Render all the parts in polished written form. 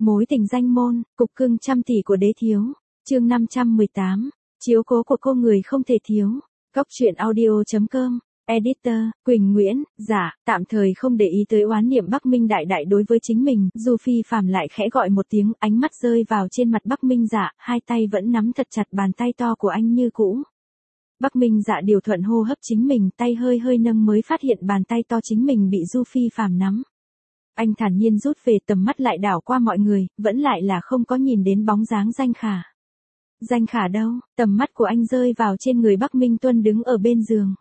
Mối tình danh môn, cục cưng trăm tỷ của đế thiếu. Chương 518. Chiếu cố của cô người không thể thiếu. Góc truyện audio.com. Editor, Quỳnh Nguyễn. Dạ, tạm thời không để ý tới oán niệm Bắc Minh Đại Đại đối với chính mình, Du Phi Phàm lại khẽ gọi một tiếng, ánh mắt rơi vào trên mặt Bắc Minh Dạ, hai tay vẫn nắm thật chặt bàn tay to của anh như cũ. Bắc Minh Dạ điều thuận hô hấp chính mình, tay hơi hơi nâng mới phát hiện bàn tay to chính mình bị Du Phi Phàm nắm. Anh thản nhiên rút về, tầm mắt lại đảo qua mọi người, vẫn lại là không có nhìn đến bóng dáng Danh Khả. Danh Khả đâu? Tầm mắt của anh rơi vào trên người Bắc Minh Tuân đứng ở bên giường.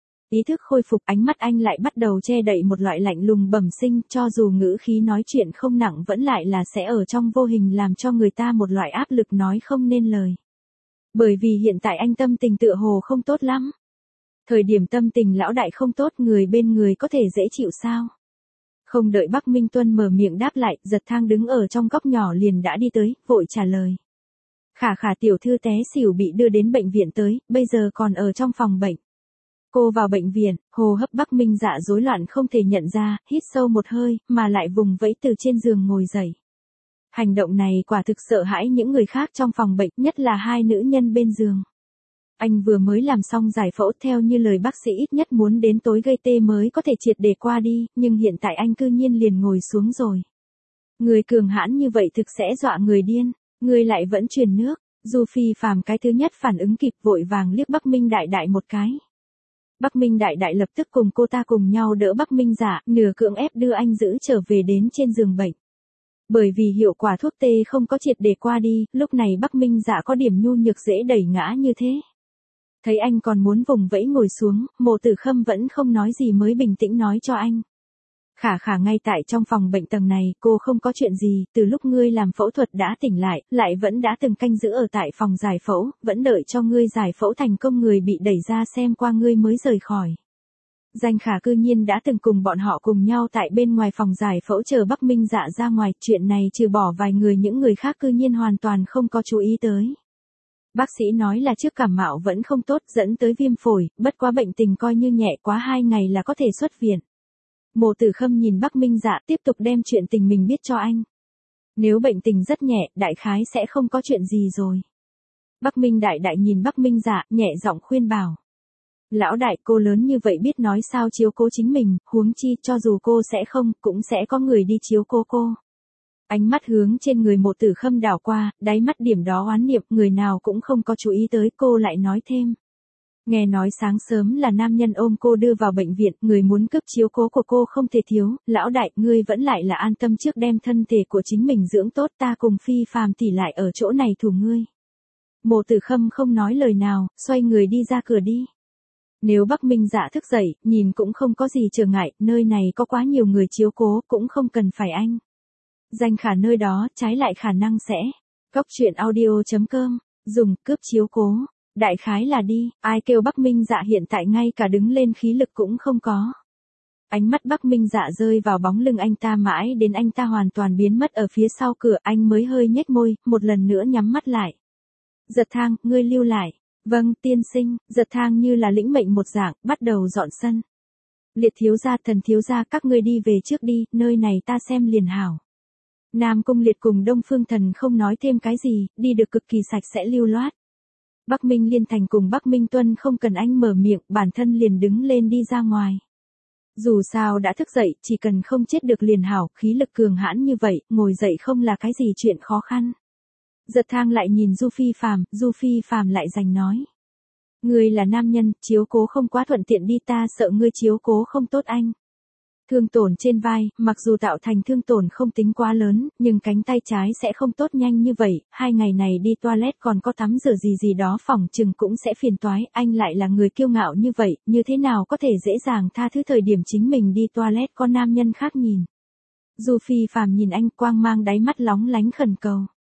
Ý thức khôi phục, ánh mắt anh lại bắt đầu che đậy một loại lạnh lùng bẩm sinh, cho dù ngữ khí nói chuyện không nặng vẫn lại là sẽ ở trong vô hình làm cho người ta một loại áp lực nói không nên lời. Bởi vì hiện tại anh tâm tình tựa hồ không tốt lắm. Thời điểm tâm tình lão đại không tốt, người bên người có thể dễ chịu sao? Không đợi Bắc Minh Tuân mở miệng đáp lại, Giật Thang đứng ở trong góc nhỏ liền đã đi tới, vội trả lời. Khả Khả tiểu thư té xỉu bị đưa đến bệnh viện tới, bây giờ còn ở trong phòng bệnh. Cô vào bệnh viện, hô hấp Bắc Minh Dạ rối loạn không thể nhận ra, hít sâu một hơi, mà lại vùng vẫy từ trên giường ngồi dậy. Hành động này quả thực sợ hãi những người khác trong phòng bệnh, nhất là hai nữ nhân bên giường. Anh vừa mới làm xong giải phẫu, theo như lời bác sĩ ít nhất muốn đến tối gây tê mới có thể triệt để qua đi, nhưng hiện tại anh cư nhiên liền ngồi xuống rồi. Người cường hãn như vậy thực sẽ dọa người điên, người lại vẫn truyền nước. Du Phi Phàm cái thứ nhất phản ứng kịp, vội vàng liếc Bắc Minh Đại Đại một cái. Bắc Minh Đại Đại lập tức cùng cô ta cùng nhau đỡ Bắc Minh Dạ, nửa cưỡng ép đưa anh giữ trở về đến trên giường bệnh. Bởi vì hiệu quả thuốc tê không có triệt để qua đi, lúc này Bắc Minh Dạ có điểm nhu nhược dễ đẩy ngã như thế. Thấy anh còn muốn vùng vẫy ngồi xuống, Mộ Tử Khâm vẫn không nói gì mới bình tĩnh nói cho anh. Khả Khả ngay tại trong phòng bệnh tầng này, cô không có chuyện gì, từ lúc ngươi làm phẫu thuật đã tỉnh lại vẫn đã từng canh giữ ở tại phòng giải phẫu, vẫn đợi cho ngươi giải phẫu thành công người bị đẩy ra xem qua ngươi mới rời khỏi. Danh Khả cư nhiên đã từng cùng bọn họ cùng nhau tại bên ngoài phòng giải phẫu chờ Bắc Minh Dạ ra ngoài, chuyện này trừ bỏ vài người những người khác cư nhiên hoàn toàn không có chú ý tới. Bác sĩ nói là trước cảm mạo vẫn không tốt dẫn tới viêm phổi, bất quá bệnh tình coi như nhẹ, quá 2 ngày là có thể xuất viện. Mộ Tử Khâm nhìn Bắc Minh Dạ tiếp tục đem chuyện tình mình biết cho anh. Nếu bệnh tình rất nhẹ, đại khái sẽ không có chuyện gì rồi. Bắc Minh Đại Đại nhìn Bắc Minh Dạ, nhẹ giọng khuyên bảo. Lão đại, cô lớn như vậy biết nói sao chiếu cố chính mình, huống chi cho dù cô sẽ không, cũng sẽ có người đi chiếu cố cô. Ánh mắt hướng trên người Mộ Tử Khâm đảo qua, đáy mắt điểm đó oán niệm, người nào cũng không có chú ý tới, cô lại nói thêm. Nghe nói sáng sớm là nam nhân ôm cô đưa vào bệnh viện, người muốn cướp chiếu cố của cô không thể thiếu, lão đại, ngươi vẫn lại là an tâm trước đem thân thể của chính mình dưỡng tốt, ta cùng Phi Phàm tỷ lại ở chỗ này thủ ngươi. Mộ Tử Khâm không nói lời nào, xoay người đi ra cửa đi. Nếu Bắc Minh Dạ thức dậy, nhìn cũng không có gì trở ngại, nơi này có quá nhiều người chiếu cố, cũng không cần phải anh. Danh Khả nơi đó, trái lại khả năng sẽ. Góc truyện audio.com, dùng, cướp chiếu cố. Đại khái là đi, ai kêu Bắc Minh Dạ hiện tại ngay cả đứng lên khí lực cũng không có. Ánh mắt Bắc Minh Dạ rơi vào bóng lưng anh ta mãi đến anh ta hoàn toàn biến mất ở phía sau cửa, anh mới hơi nhếch môi, một lần nữa nhắm mắt lại. Giật Thang, ngươi lưu lại. Vâng, tiên sinh. Giật Thang như là lĩnh mệnh một dạng, bắt đầu dọn sân. Liệt thiếu gia, Thần thiếu gia, các ngươi đi về trước đi, nơi này ta xem liền hảo. Nam Cung Liệt cùng Đông Phương Thần không nói thêm cái gì, đi được cực kỳ sạch sẽ lưu loát. Bắc Minh Liên Thành cùng Bắc Minh Tuân không cần anh mở miệng, bản thân liền đứng lên đi ra ngoài. Dù sao đã thức dậy, chỉ cần không chết được liền hảo, khí lực cường hãn như vậy, ngồi dậy không là cái gì chuyện khó khăn. Giật Thang lại nhìn Du Phi Phàm lại giành nói. Ngươi là nam nhân, chiếu cố không quá thuận tiện đi, ta sợ ngươi chiếu cố không tốt anh. Thương tổn trên vai, mặc dù tạo thành thương tổn không tính quá lớn, nhưng cánh tay trái sẽ không tốt nhanh như vậy, 2 ngày này đi toilet còn có tắm rửa gì đó phỏng chừng cũng sẽ phiền toái, anh lại là người kiêu ngạo như vậy, như thế nào có thể dễ dàng tha thứ thời điểm chính mình đi toilet có nam nhân khác nhìn. Du Phi Phàm nhìn anh, quang mang đáy mắt lóng lánh khẩn cầu.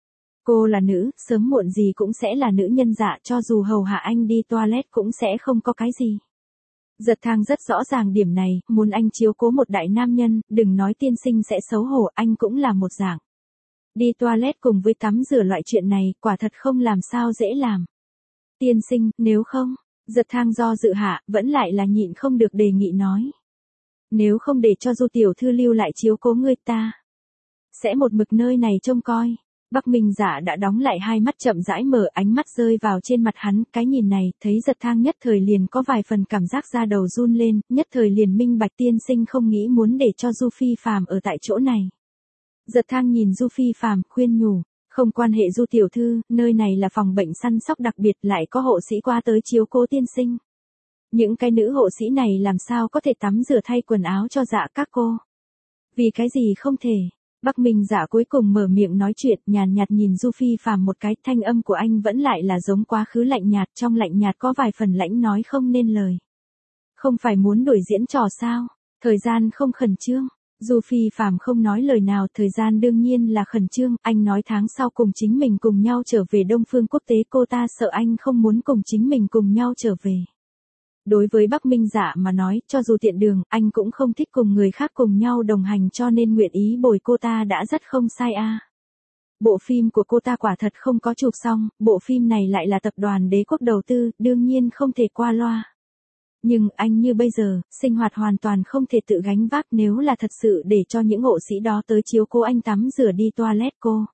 Cô là nữ, sớm muộn gì cũng sẽ là nữ nhân dạ, cho dù hầu hạ anh đi toilet cũng sẽ không có cái gì. Giật Thang rất rõ ràng điểm này, muốn anh chiếu cố một đại nam nhân, đừng nói tiên sinh sẽ xấu hổ, anh cũng là một dạng. Đi toilet cùng với tắm rửa loại chuyện này, quả thật không làm sao dễ làm. Tiên sinh, nếu không, Giật Thang do dự hạ, vẫn lại là nhịn không được đề nghị nói. Nếu không để cho Du tiểu thư lưu lại chiếu cố ngươi ta. Sẽ một mực nơi này trông coi. Bắc Minh Dạ đã đóng lại hai mắt chậm rãi mở, ánh mắt rơi vào trên mặt hắn, cái nhìn này, thấy Giật Thang nhất thời liền có vài phần cảm giác da đầu run lên, nhất thời liền minh bạch tiên sinh không nghĩ muốn để cho Du Phi Phàm ở tại chỗ này. Giật Thang nhìn Du Phi Phàm, khuyên nhủ, không quan hệ Du tiểu thư, nơi này là phòng bệnh săn sóc đặc biệt, lại có hộ sĩ qua tới chiếu cố tiên sinh. Những cái nữ hộ sĩ này làm sao có thể tắm rửa thay quần áo cho dạ các cô? Vì cái gì không thể? Bắc Minh Dạ cuối cùng mở miệng nói chuyện, nhàn nhạt nhìn Du Phi Phàm một cái, thanh âm của anh vẫn lại là giống quá khứ lạnh nhạt, trong lạnh nhạt có vài phần lãnh nói không nên lời. Không phải muốn đổi diễn trò sao? Thời gian không khẩn trương. Du Phi Phàm không nói lời nào, thời gian đương nhiên là khẩn trương, anh nói tháng sau cùng chính mình cùng nhau trở về Đông Phương Quốc tế, cô ta sợ anh không muốn cùng chính mình cùng nhau trở về. Đối với Bắc Minh Dạ mà nói, cho dù tiện đường, anh cũng không thích cùng người khác cùng nhau đồng hành, cho nên nguyện ý bồi cô ta đã rất không sai a. Bộ phim của cô ta quả thật không có chụp xong, bộ phim này lại là tập đoàn Đế Quốc đầu tư, đương nhiên không thể qua loa. Nhưng anh như bây giờ, sinh hoạt hoàn toàn không thể tự gánh vác, nếu là thật sự để cho những hộ sĩ đó tới chiếu cố anh tắm rửa đi toilet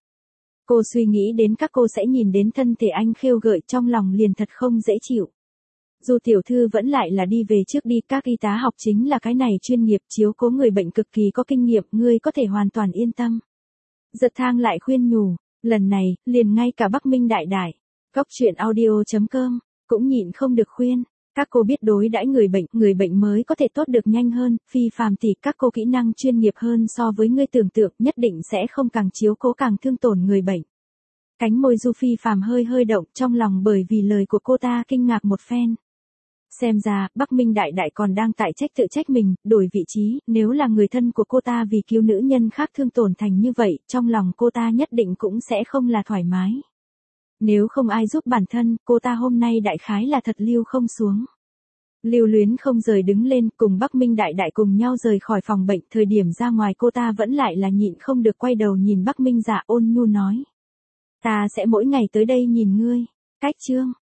cô suy nghĩ đến các cô sẽ nhìn đến thân thể anh khêu gợi, trong lòng liền thật không dễ chịu. Du tiểu thư vẫn lại là đi về trước đi, các y tá học chính là cái này chuyên nghiệp, chiếu cố người bệnh cực kỳ có kinh nghiệm, ngươi có thể hoàn toàn yên tâm. Giật Thang lại khuyên nhủ, lần này, liền ngay cả Bắc Minh đại đại, Góc Truyện Audio.com, cũng nhịn không được khuyên, các cô biết đối đãi người bệnh mới có thể tốt được nhanh hơn, Phi Phàm tỷ, các cô kỹ năng chuyên nghiệp hơn so với ngươi tưởng tượng, nhất định sẽ không càng chiếu cố càng thương tổn người bệnh. Cánh môi Du Phi Phàm hơi hơi động, trong lòng bởi vì lời của cô ta kinh ngạc một phen. Xem ra, Bắc Minh đại đại còn đang tại trách tự trách mình, đổi vị trí, nếu là người thân của cô ta vì cứu nữ nhân khác thương tổn thành như vậy, trong lòng cô ta nhất định cũng sẽ không là thoải mái. Nếu không ai giúp bản thân, cô ta hôm nay đại khái là thật lưu không xuống. Lưu luyến không rời đứng lên, cùng Bắc Minh đại đại cùng nhau rời khỏi phòng bệnh, thời điểm ra ngoài cô ta vẫn lại là nhịn không được quay đầu nhìn Bắc Minh Dạ, ôn nhu nói. Ta sẽ mỗi ngày tới đây nhìn ngươi. Cách chương.